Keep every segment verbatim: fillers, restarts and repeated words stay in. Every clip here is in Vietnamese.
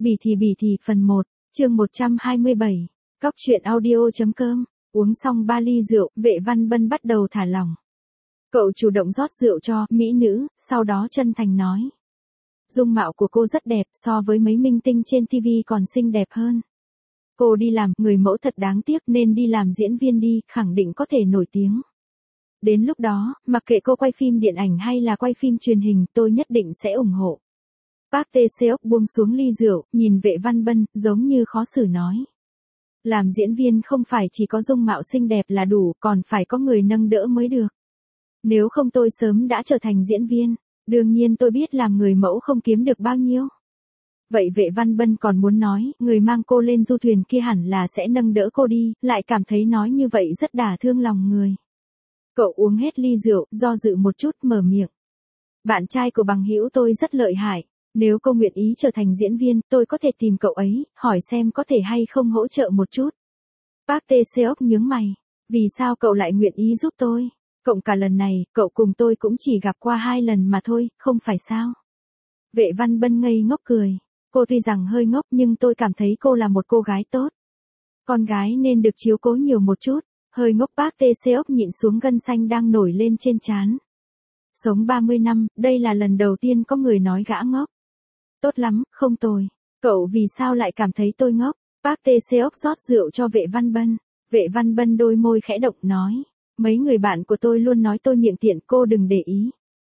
Bỉ thì bỉ thì phần một, chương một trăm hai mươi bảy, Cóc truyện audio.com, uống xong ba ly rượu, Vệ Văn Bân bắt đầu thả lỏng. Cậu chủ động rót rượu cho mỹ nữ, sau đó chân thành nói. Dung mạo của cô rất đẹp, so với mấy minh tinh trên ti vi còn xinh đẹp hơn. Cô đi làm, người mẫu thật đáng tiếc nên đi làm diễn viên đi, khẳng định có thể nổi tiếng. Đến lúc đó, mặc kệ cô quay phim điện ảnh hay là quay phim truyền hình, tôi nhất định sẽ ủng hộ. Park Tae-seok buông xuống ly rượu, nhìn Vệ Văn Bân, giống như khó xử nói. Làm diễn viên không phải chỉ có dung mạo xinh đẹp là đủ, còn phải có người nâng đỡ mới được. Nếu không tôi sớm đã trở thành diễn viên, đương nhiên tôi biết làm người mẫu không kiếm được bao nhiêu. Vậy Vệ Văn Bân còn muốn nói, người mang cô lên du thuyền kia hẳn là sẽ nâng đỡ cô đi, lại cảm thấy nói như vậy rất đả thương lòng người. Cậu uống hết ly rượu, do dự một chút mở miệng. Bạn trai của bằng hữu tôi rất lợi hại, nếu cô nguyện ý trở thành diễn viên, tôi có thể tìm cậu ấy, hỏi xem có thể hay không hỗ trợ một chút. Park Tae-seok nhướng mày, vì sao cậu lại nguyện ý giúp tôi? Cộng cả lần này, cậu cùng tôi cũng chỉ gặp qua hai lần mà thôi, không phải sao? Vệ Văn Bân ngây ngốc cười, cô tuy rằng hơi ngốc nhưng tôi cảm thấy cô là một cô gái tốt. Con gái nên được chiếu cố nhiều một chút. Hơi ngốc. Park Tae-seok nhịn xuống gân xanh đang nổi lên trên trán. Sống ba mươi năm, đây là lần đầu tiên có người nói gã ngốc. Tốt lắm, không tồi. Cậu vì sao lại cảm thấy tôi ngốc? Park Tae-seok rót rượu cho Vệ Văn Bân. Vệ Văn Bân đôi môi khẽ động nói. Mấy người bạn của tôi luôn nói tôi miệng tiện, cô đừng để ý.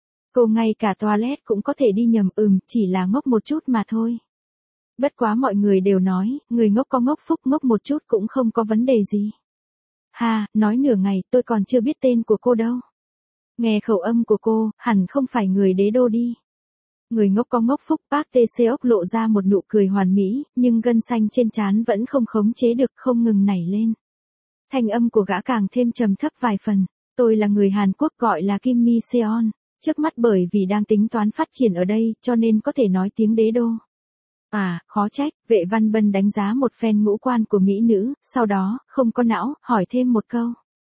Cô ngay cả toilet cũng có thể đi nhầm, ừm, chỉ là ngốc một chút mà thôi. Bất quá mọi người đều nói, người ngốc có ngốc phúc, ngốc một chút cũng không có vấn đề gì. Ha, nói nửa ngày, tôi còn chưa biết tên của cô đâu. Nghe khẩu âm của cô, hẳn không phải người đế đô đi. Người ngốc có ngốc phúc. Park Tae-seok lộ ra một nụ cười hoàn mỹ, nhưng gân xanh trên trán vẫn không khống chế được, không ngừng nảy lên. Thanh âm của gã càng thêm trầm thấp vài phần. Tôi là người Hàn Quốc gọi là Kim Mi Seon. Trước mắt bởi vì đang tính toán phát triển ở đây, cho nên có thể nói tiếng đế đô. À, khó trách. Vệ Văn Bân đánh giá một phen ngũ quan của mỹ nữ, sau đó, không có não, hỏi thêm một câu.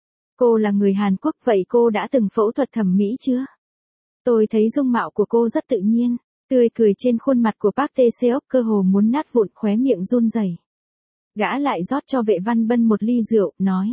Cô là người Hàn Quốc, vậy cô đã từng phẫu thuật thẩm mỹ chưa? Tôi thấy dung mạo của cô rất tự nhiên, tươi cười trên khuôn mặt của Park Tae-seok cơ hồ muốn nát vụn, khóe miệng run rẩy. Gã lại rót cho Vệ Văn Bân một ly rượu, nói.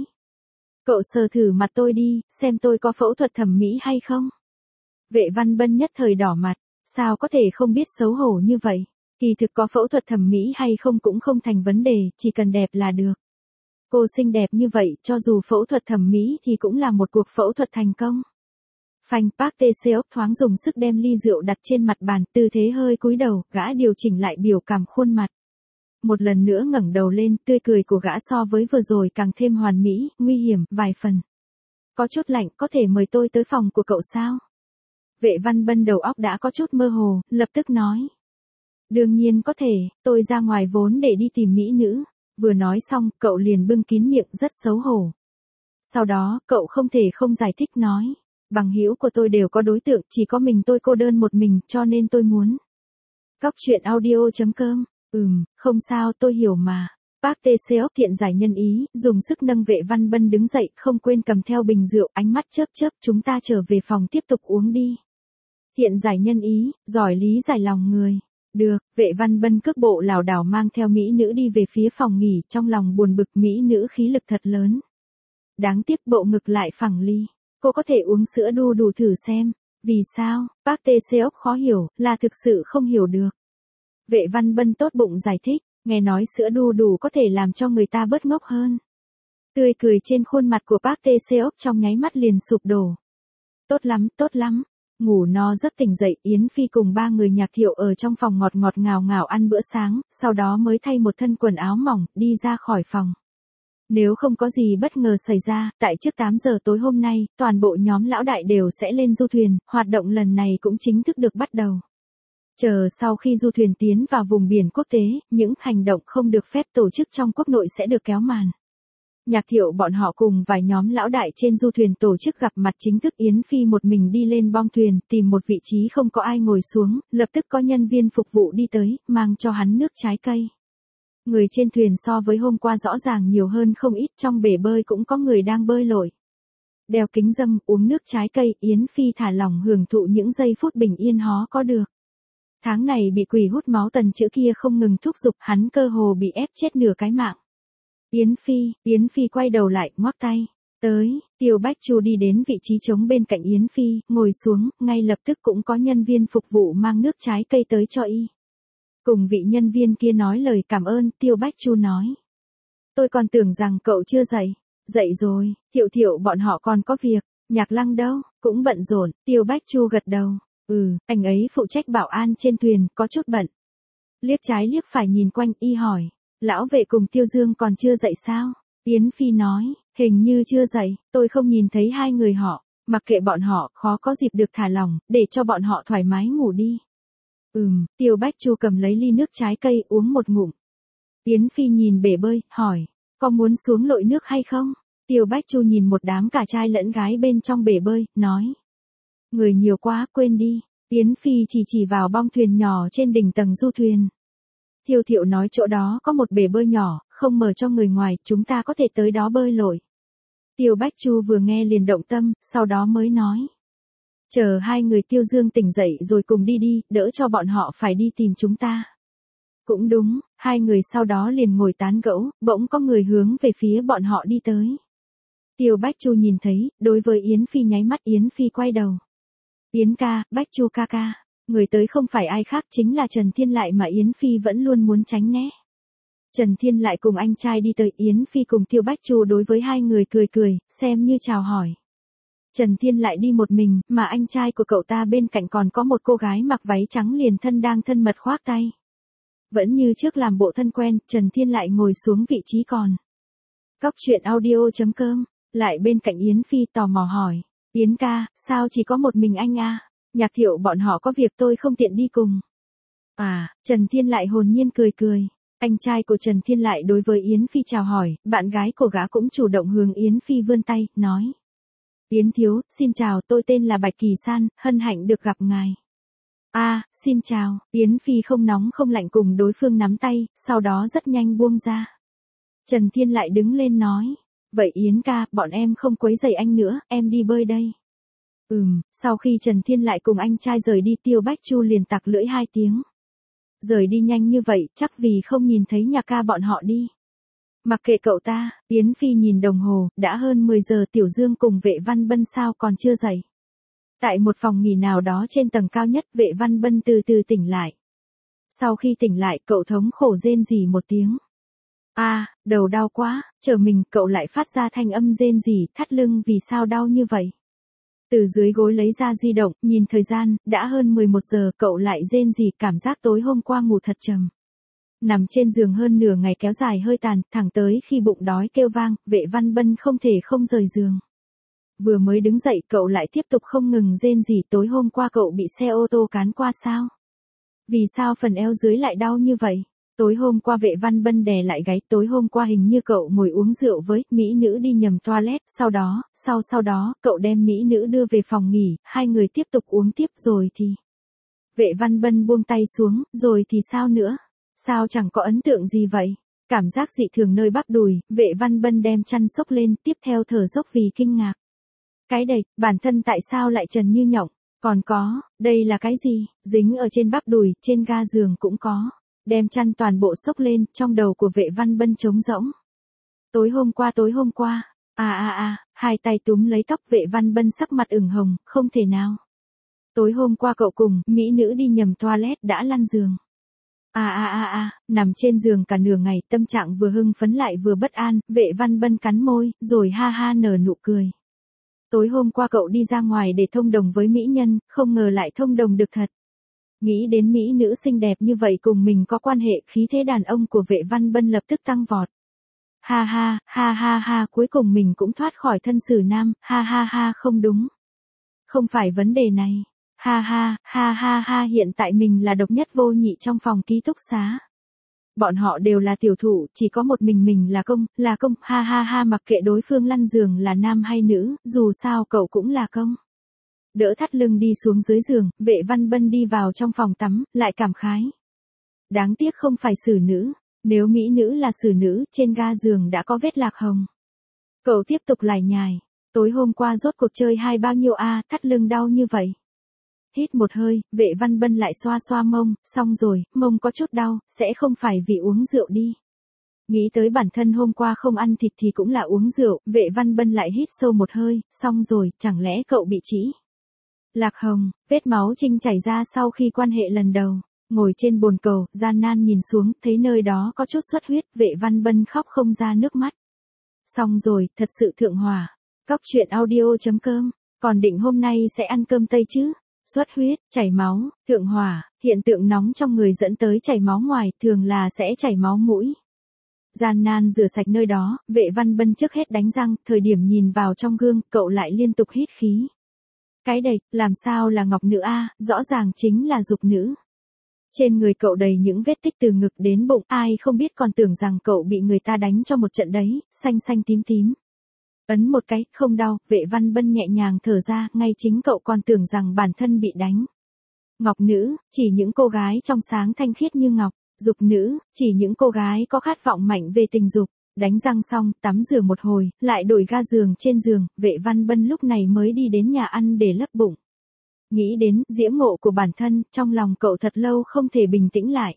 Cậu sờ thử mặt tôi đi, xem tôi có phẫu thuật thẩm mỹ hay không? Vệ Văn Bân nhất thời đỏ mặt, sao có thể không biết xấu hổ như vậy? Kỳ thực có phẫu thuật thẩm mỹ hay không cũng không thành vấn đề, chỉ cần đẹp là được. Cô xinh đẹp như vậy, cho dù phẫu thuật thẩm mỹ thì cũng là một cuộc phẫu thuật thành công. Phanh. Park Tae-seok thoáng dùng sức đem ly rượu đặt trên mặt bàn, tư thế hơi cúi đầu, gã điều chỉnh lại biểu cảm khuôn mặt. Một lần nữa ngẩng đầu lên, tươi cười của gã so với vừa rồi càng thêm hoàn mỹ, nguy hiểm, vài phần. Có chút lạnh, có thể mời tôi tới phòng của cậu sao? Vệ Văn Bân đầu óc đã có chút mơ hồ, lập tức nói. Đương nhiên có thể, tôi ra ngoài vốn để đi tìm mỹ nữ. Vừa nói xong, cậu liền bưng kín miệng rất xấu hổ. Sau đó, cậu không thể không giải thích nói. Bằng hữu của tôi đều có đối tượng, chỉ có mình tôi cô đơn một mình, cho nên tôi muốn. Cóc truyện audio.com, ừm, không sao, tôi hiểu mà. Park Tae-seok thiện giải nhân ý, dùng sức nâng Vệ Văn Bân đứng dậy, không quên cầm theo bình rượu, ánh mắt chớp chớp, chúng ta trở về phòng tiếp tục uống đi. Thiện giải nhân ý, giỏi lý giải lòng người. Được. Vệ Văn Bân cước bộ lảo đảo mang theo mỹ nữ đi về phía phòng nghỉ, trong lòng buồn bực, mỹ nữ khí lực thật lớn. Đáng tiếc bộ ngực lại phẳng ly. Cô có thể uống sữa đu đủ thử xem. Vì sao? Park Tae-seok khó hiểu, là thực sự không hiểu được. Vệ Văn Bân tốt bụng giải thích, nghe nói sữa đu đủ có thể làm cho người ta bớt ngốc hơn. Tươi cười trên khuôn mặt của Park Tae-seok trong nháy mắt liền sụp đổ. Tốt lắm, tốt lắm. Ngủ no giấc tỉnh dậy, Yến Phi cùng ba người Nhạc Thiệu ở trong phòng ngọt ngọt ngào ngào ăn bữa sáng, sau đó mới thay một thân quần áo mỏng, đi ra khỏi phòng. Nếu không có gì bất ngờ xảy ra, tại trước tám giờ tối hôm nay, toàn bộ nhóm lão đại đều sẽ lên du thuyền, hoạt động lần này cũng chính thức được bắt đầu. Chờ sau khi du thuyền tiến vào vùng biển quốc tế, những hành động không được phép tổ chức trong quốc nội sẽ được kéo màn. Nhạc Thiệu bọn họ cùng vài nhóm lão đại trên du thuyền tổ chức gặp mặt chính thức. Yến Phi một mình đi lên bong thuyền, tìm một vị trí không có ai ngồi xuống, lập tức có nhân viên phục vụ đi tới, mang cho hắn nước trái cây. Người trên thuyền so với hôm qua rõ ràng nhiều hơn không ít, trong bể bơi cũng có người đang bơi lội. Đeo kính râm, uống nước trái cây, Yến Phi thả lỏng hưởng thụ những giây phút bình yên hó có được. Tháng này bị quỷ hút máu tần chữ kia không ngừng thúc giục, hắn cơ hồ bị ép chết nửa cái mạng. Yến Phi, Yến Phi quay đầu lại, ngoắc tay. Tới, Tiêu Bách Chu đi đến vị trí trống bên cạnh Yến Phi, ngồi xuống, ngay lập tức cũng có nhân viên phục vụ mang nước trái cây tới cho y. Cùng vị nhân viên kia nói lời cảm ơn, Tiêu Bách Chu nói. Tôi còn tưởng rằng cậu chưa dậy. Dậy rồi, Thiệu Thiệu bọn họ còn có việc, Nhạc Lăng đâu, cũng bận rộn, Tiêu Bách Chu gật đầu. Ừ, anh ấy phụ trách bảo an trên thuyền, có chút bận. Liếc trái liếc phải nhìn quanh, y hỏi. Lão vệ cùng Tiêu Dương còn chưa dậy sao? Yến Phi nói, hình như chưa dậy, tôi không nhìn thấy hai người họ, mặc kệ bọn họ, khó có dịp được thả lỏng, để cho bọn họ thoải mái ngủ đi. Ừm, Tiêu Bách Chu cầm lấy ly nước trái cây uống một ngụm. Yến Phi nhìn bể bơi, hỏi, có muốn xuống lội nước hay không? Tiêu Bách Chu nhìn một đám cả trai lẫn gái bên trong bể bơi, nói. Người nhiều quá, quên đi. Yến Phi chỉ chỉ vào bong thuyền nhỏ trên đỉnh tầng du thuyền. Thiệu Thiệu nói chỗ đó có một bể bơi nhỏ, không mở cho người ngoài, chúng ta có thể tới đó bơi lội. Tiêu Bách Chu vừa nghe liền động tâm, sau đó mới nói. Chờ hai người Tiêu Dương tỉnh dậy rồi cùng đi đi, đỡ cho bọn họ phải đi tìm chúng ta. Cũng đúng, hai người sau đó liền ngồi tán gẫu, bỗng có người hướng về phía bọn họ đi tới. Tiêu Bách Chu nhìn thấy, đối với Yến Phi nháy mắt, Yến Phi quay đầu. Yến ca, Bách Chu ca ca, người tới không phải ai khác chính là Trần Thiên Lại mà Yến Phi vẫn luôn muốn tránh né. Trần Thiên Lại cùng anh trai đi tới, Yến Phi cùng Tiêu Bách Chu đối với hai người cười cười, xem như chào hỏi. Trần Thiên Lại đi một mình, mà anh trai của cậu ta bên cạnh còn có một cô gái mặc váy trắng liền thân đang thân mật khoác tay. Vẫn như trước làm bộ thân quen, Trần Thiên Lại ngồi xuống vị trí còn. Cóc truyện audio chấm com, lại bên cạnh Yến Phi tò mò hỏi. Yến ca, sao chỉ có một mình anh à? Nhạc Thiệu bọn họ có việc tôi không tiện đi cùng. À, Trần Thiên Lại hồn nhiên cười cười. Anh trai của Trần Thiên Lại đối với Yến Phi chào hỏi, bạn gái của gã cũng chủ động hướng Yến Phi vươn tay, nói. Yến thiếu, xin chào, tôi tên là Bạch Kỳ San, hân hạnh được gặp ngài. À, xin chào, Yến Phi không nóng không lạnh cùng đối phương nắm tay, sau đó rất nhanh buông ra. Trần Thiên Lại đứng lên nói. Vậy Yến ca, bọn em không quấy rầy anh nữa, em đi bơi đây. Ừm, sau khi Trần Thiên Lại cùng anh trai rời đi, Tiêu Bách Chu liền tặc lưỡi hai tiếng. Rời đi nhanh như vậy, chắc vì không nhìn thấy Nhạc ca bọn họ đi. Mặc kệ cậu ta, Yến Phi nhìn đồng hồ, đã hơn mười giờ, Tiểu Dương cùng Vệ Văn Bân sao còn chưa dậy. Tại một phòng nghỉ nào đó trên tầng cao nhất, Vệ Văn Bân từ từ tỉnh lại. Sau khi tỉnh lại, cậu thống khổ rên rỉ một tiếng. A, à, đầu đau quá, chờ mình, cậu lại phát ra thanh âm rên rỉ, thắt lưng vì sao đau như vậy. Từ dưới gối lấy ra di động, nhìn thời gian, đã hơn mười một giờ, cậu lại rên rỉ, cảm giác tối hôm qua ngủ thật trầm. Nằm trên giường hơn nửa ngày kéo dài hơi tàn, thẳng tới khi bụng đói kêu vang, Vệ Văn Bân không thể không rời giường. Vừa mới đứng dậy, cậu lại tiếp tục không ngừng rên rỉ, tối hôm qua cậu bị xe ô tô cán qua sao? Vì sao phần eo dưới lại đau như vậy? Tối hôm qua Vệ Văn Bân đè lại gáy, tối hôm qua hình như cậu ngồi uống rượu với mỹ nữ đi nhầm toilet, sau đó, sau sau đó, cậu đem mỹ nữ đưa về phòng nghỉ, hai người tiếp tục uống tiếp rồi thì. Vệ Văn Bân buông tay xuống, rồi thì sao nữa? Sao chẳng có ấn tượng gì vậy? Cảm giác dị thường nơi bắp đùi, Vệ Văn Bân đem chăn xốc lên, tiếp theo thở dốc vì kinh ngạc. Cái đẩy, bản thân tại sao lại trần như nhộng? Còn có, đây là cái gì? Dính ở trên bắp đùi, trên ga giường cũng có. Đem chăn toàn bộ xốc lên, trong đầu của Vệ Văn Bân trống rỗng. Tối hôm qua tối hôm qua, à à à, hai tay túm lấy tóc, Vệ Văn Bân sắc mặt ửng hồng, không thể nào. Tối hôm qua cậu cùng, mỹ nữ đi nhầm toilet đã lăn giường. À à à à, nằm trên giường cả nửa ngày, tâm trạng vừa hưng phấn lại vừa bất an, Vệ Văn Bân cắn môi, rồi ha ha nở nụ cười. Tối hôm qua cậu đi ra ngoài để thông đồng với mỹ nhân, không ngờ lại thông đồng được thật. Nghĩ đến mỹ nữ xinh đẹp như vậy cùng mình có quan hệ, khí thế đàn ông của Vệ Văn Bân lập tức tăng vọt. Ha ha, ha ha ha, cuối cùng mình cũng thoát khỏi thân xử nam, ha ha ha, không đúng. Không phải vấn đề này. Ha ha, ha ha ha, hiện tại mình là độc nhất vô nhị trong phòng ký túc xá. Bọn họ đều là tiểu thủ, chỉ có một mình mình là công, là công, ha ha ha, mặc kệ đối phương lăn giường là nam hay nữ, dù sao cậu cũng là công. Đỡ thắt lưng đi xuống dưới giường, Vệ Văn Bân đi vào trong phòng tắm, lại cảm khái. Đáng tiếc không phải xử nữ, nếu mỹ nữ là xử nữ, trên ga giường đã có vết lạc hồng. Cậu tiếp tục lải nhải, tối hôm qua rốt cuộc chơi hai bao nhiêu a, à, thắt lưng đau như vậy. Hít một hơi, Vệ Văn Bân lại xoa xoa mông, xong rồi, mông có chút đau, sẽ không phải vì uống rượu đi. Nghĩ tới bản thân hôm qua không ăn thịt thì cũng là uống rượu, Vệ Văn Bân lại hít sâu một hơi, xong rồi, chẳng lẽ cậu bị trĩ? Lạc hồng, vết máu trinh chảy ra sau khi quan hệ lần đầu. Ngồi trên bồn cầu, gian nan nhìn xuống, thấy nơi đó có chút xuất huyết, Vệ Văn Bân khóc không ra nước mắt. Xong rồi, thật sự thượng hỏa. Cóc truyện audio.com, còn định hôm nay sẽ ăn cơm tây chứ? Xuất huyết, chảy máu, thượng hỏa, hiện tượng nóng trong người dẫn tới chảy máu ngoài, thường là sẽ chảy máu mũi. Gian nan rửa sạch nơi đó, Vệ Văn Bân trước hết đánh răng, thời điểm nhìn vào trong gương, cậu lại liên tục hít khí. Cái đệch, làm sao là ngọc nữ a, rõ ràng chính là dục nữ. Trên người cậu đầy những vết tích từ ngực đến bụng, ai không biết còn tưởng rằng cậu bị người ta đánh cho một trận đấy, xanh xanh tím tím. Ấn một cái, không đau, Vệ Văn Bân nhẹ nhàng thở ra, ngay chính cậu còn tưởng rằng bản thân bị đánh. Ngọc nữ, chỉ những cô gái trong sáng thanh khiết như ngọc. Dục nữ, chỉ những cô gái có khát vọng mạnh về tình dục. Đánh răng xong, tắm rửa một hồi, lại đổi ga giường trên giường, Vệ Văn Bân lúc này mới đi đến nhà ăn để lấp bụng. Nghĩ đến diễm ngộ của bản thân, trong lòng cậu thật lâu không thể bình tĩnh lại.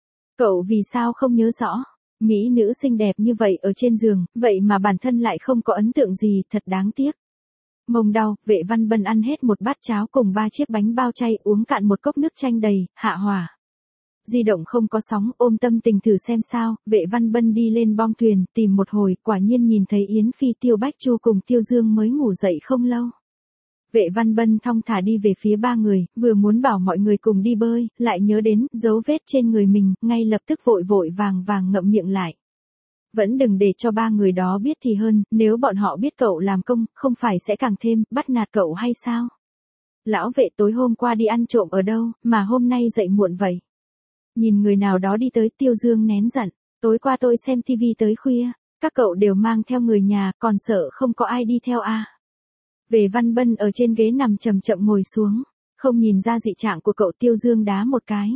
Cậu vì sao không nhớ rõ, mỹ nữ xinh đẹp như vậy ở trên giường, vậy mà bản thân lại không có ấn tượng gì, thật đáng tiếc. Mông đau, Vệ Văn Bân ăn hết một bát cháo cùng ba chiếc bánh bao chay, uống cạn một cốc nước chanh đầy, hạ hỏa. Di động không có sóng, ôm tâm tình thử xem sao, Vệ Văn Bân đi lên bong thuyền, tìm một hồi, quả nhiên nhìn thấy Yến Phi, Tiêu Bách Chu cùng Tiêu Dương mới ngủ dậy không lâu. Vệ Văn Bân thong thả đi về phía ba người, vừa muốn bảo mọi người cùng đi bơi, lại nhớ đến dấu vết trên người mình, ngay lập tức vội vội vàng vàng ngậm miệng lại. Vẫn đừng để cho ba người đó biết thì hơn, nếu bọn họ biết cậu làm công, không phải sẽ càng thêm bắt nạt cậu hay sao? Lão Vệ tối hôm qua đi ăn trộm ở đâu, mà hôm nay dậy muộn vậy? Nhìn người nào đó đi tới, Tiêu Dương nén giận, tối qua tôi xem tivi tới khuya, các cậu đều mang theo người nhà, còn sợ không có ai đi theo à? Vệ Văn Bân ở trên ghế nằm chậm chậm ngồi xuống, không nhìn ra dị trạng của cậu. Tiêu Dương đá một cái.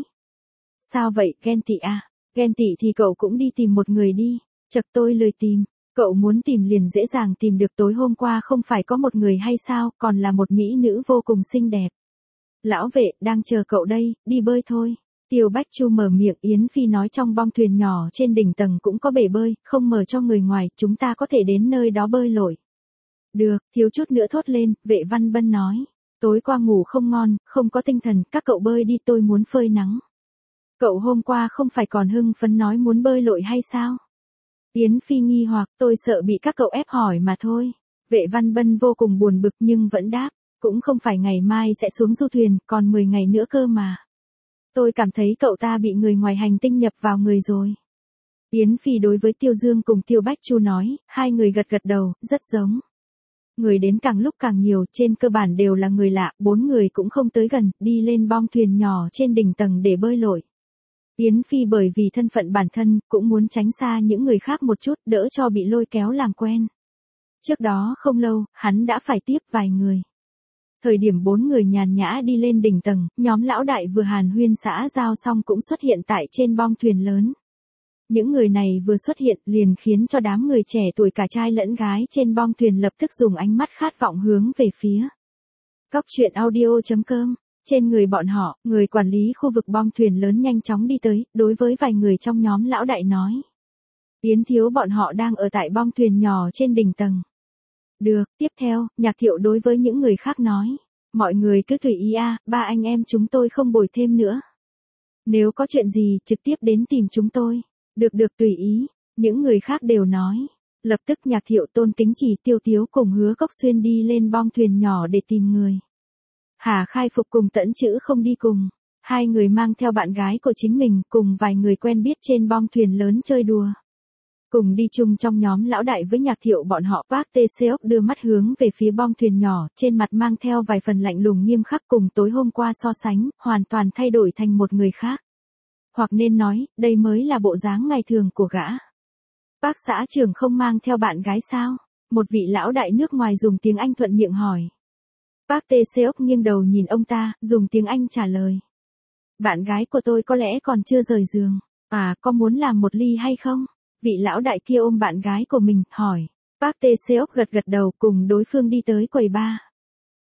Sao vậy, ghen tị à? Ghen tị thì cậu cũng đi tìm một người đi. Chật, tôi lười tìm, cậu muốn tìm liền dễ dàng tìm được, tối hôm qua không phải có một người hay sao, còn là một mỹ nữ vô cùng xinh đẹp. Lão Vệ, đang chờ cậu đây, đi bơi thôi. Tiêu Bách Chu mở miệng. Yến Phi nói trong bong thuyền nhỏ trên đỉnh tầng cũng có bể bơi, không mở cho người ngoài, chúng ta có thể đến nơi đó bơi lội. Được, thiếu chút nữa thốt lên, Vệ Văn Bân nói. Tối qua ngủ không ngon, không có tinh thần, các cậu bơi đi, tôi muốn phơi nắng. Cậu hôm qua không phải còn hưng phấn nói muốn bơi lội hay sao? Yến Phi nghi hoặc, tôi sợ bị các cậu ép hỏi mà thôi. Vệ Văn Bân vô cùng buồn bực nhưng vẫn đáp, cũng không phải ngày mai sẽ xuống du thuyền, còn mười ngày nữa cơ mà. Tôi cảm thấy cậu ta bị người ngoài hành tinh nhập vào người rồi. Yến Phi đối với Tiêu Dương cùng Tiêu Bách Chu nói, hai người gật gật đầu, rất giống. Người đến càng lúc càng nhiều, trên cơ bản đều là người lạ, bốn người cũng không tới gần, đi lên bong thuyền nhỏ trên đỉnh tầng để bơi lội. Yến Phi bởi vì thân phận bản thân, cũng muốn tránh xa những người khác một chút, đỡ cho bị lôi kéo làm quen. Trước đó không lâu, hắn đã phải tiếp vài người. Thời điểm bốn người nhàn nhã đi lên đỉnh tầng, nhóm lão đại vừa hàn huyên xã giao xong cũng xuất hiện tại trên bong thuyền lớn. Những người này vừa xuất hiện liền khiến cho đám người trẻ tuổi cả trai lẫn gái trên bong thuyền lập tức dùng ánh mắt khát vọng hướng về phía. Cóc truyện audio.com, trên người bọn họ, người quản lý khu vực bong thuyền lớn nhanh chóng đi tới, đối với vài người trong nhóm lão đại nói. Yến thiếu bọn họ đang ở tại bong thuyền nhỏ trên đỉnh tầng. Được, tiếp theo, Nhạc Thiệu đối với những người khác nói. Mọi người cứ tùy ý a, ba anh em chúng tôi không bồi thêm nữa. Nếu có chuyện gì, trực tiếp đến tìm chúng tôi. Được được tùy ý, những người khác đều nói. Lập tức Nhạc Thiệu, Tôn Kính Chỉ, Tiêu Tiếu cùng Hứa Cốc Xuyên đi lên bong thuyền nhỏ để tìm người. Hà Khai Phục cùng Tẫn Chữ không đi cùng. Hai người mang theo bạn gái của chính mình cùng vài người quen biết trên bong thuyền lớn chơi đùa. Cùng đi chung trong nhóm lão đại với Nhạc Thiệu bọn họ. Park Tae-seok đưa mắt hướng về phía bong thuyền nhỏ, trên mặt mang theo vài phần lạnh lùng nghiêm khắc, cùng tối hôm qua so sánh, hoàn toàn thay đổi thành một người khác. Hoặc nên nói, đây mới là bộ dáng ngày thường của gã. Bác xã trưởng không mang theo bạn gái sao? Một vị lão đại nước ngoài dùng tiếng Anh thuận miệng hỏi. Park Tae-seok nghiêng đầu nhìn ông ta, dùng tiếng Anh trả lời. Bạn gái của tôi có lẽ còn chưa rời giường. À, có muốn làm một ly hay không? Vị lão đại kia ôm bạn gái của mình, hỏi. Park Tae-seok gật gật đầu, cùng đối phương đi tới quầy bar.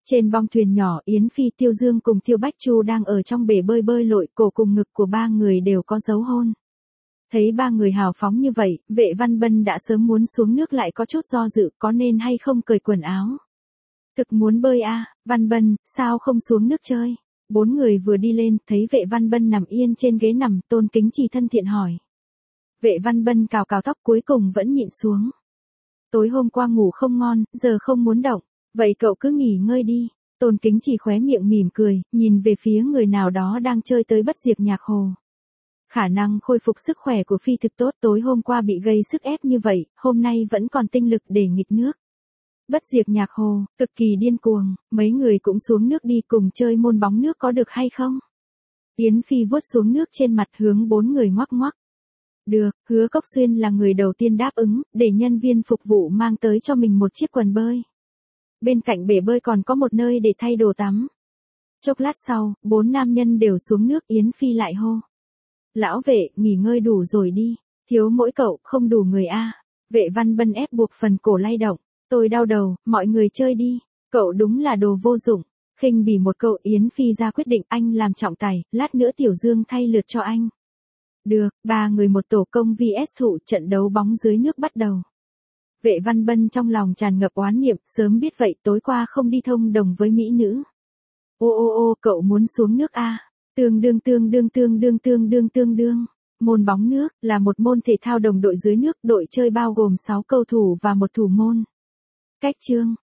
Trên bong thuyền nhỏ Yến Phi, Tiêu Dương cùng Tiêu Bách Chu đang ở trong bể bơi bơi lội, cổ cùng ngực của ba người đều có dấu hôn. Thấy ba người hào phóng như vậy, Vệ Văn Bân đã sớm muốn xuống nước lại có chút do dự có nên hay không cởi quần áo. Thực muốn bơi à, Văn Bân, sao không xuống nước chơi? Bốn người vừa đi lên, thấy Vệ Văn Bân nằm yên trên ghế nằm, Tôn Kính Trì thân thiện hỏi. Vệ Văn Bân cào cào tóc cuối cùng vẫn nhịn xuống. Tối hôm qua ngủ không ngon, giờ không muốn động. Vậy cậu cứ nghỉ ngơi đi. Tôn Kính Trì khóe miệng mỉm cười, nhìn về phía người nào đó đang chơi tới bất diệt nhạc hồ. Khả năng khôi phục sức khỏe của Phi thực tốt, tối hôm qua bị gây sức ép như vậy, hôm nay vẫn còn tinh lực để nghịch nước. Bất diệt nhạc hồ, cực kỳ điên cuồng, mấy người cũng xuống nước đi cùng chơi môn bóng nước có được hay không? Yến Phi vuốt xuống nước trên mặt hướng bốn người ngoắc ngoắc. Được, Hứa Cốc Xuyên là người đầu tiên đáp ứng, để nhân viên phục vụ mang tới cho mình một chiếc quần bơi. Bên cạnh bể bơi còn có một nơi để thay đồ tắm. Chốc lát sau, bốn nam nhân đều xuống nước, Yến Phi lại hô. Lão Vệ, nghỉ ngơi đủ rồi đi, thiếu mỗi cậu, không đủ người a. Vệ Văn Bân ép buộc phần cổ lay động. Tôi đau đầu, mọi người chơi đi, cậu đúng là đồ vô dụng. Khinh bỉ một câu, Yến Phi ra quyết định anh làm trọng tài, lát nữa Tiểu Dương thay lượt cho anh. Được, ba người một tổ công vs thụ, trận đấu bóng dưới nước bắt đầu. Vệ Văn Bân trong lòng tràn ngập oán niệm, sớm biết vậy tối qua không đi thông đồng với mỹ nữ. Ô ô ô, cậu muốn xuống nước a? Tương đương tương đương tương đương tương đương tương đương. Môn bóng nước là một môn thể thao đồng đội dưới nước, đội chơi bao gồm sáu cầu thủ và một thủ môn. Cách chương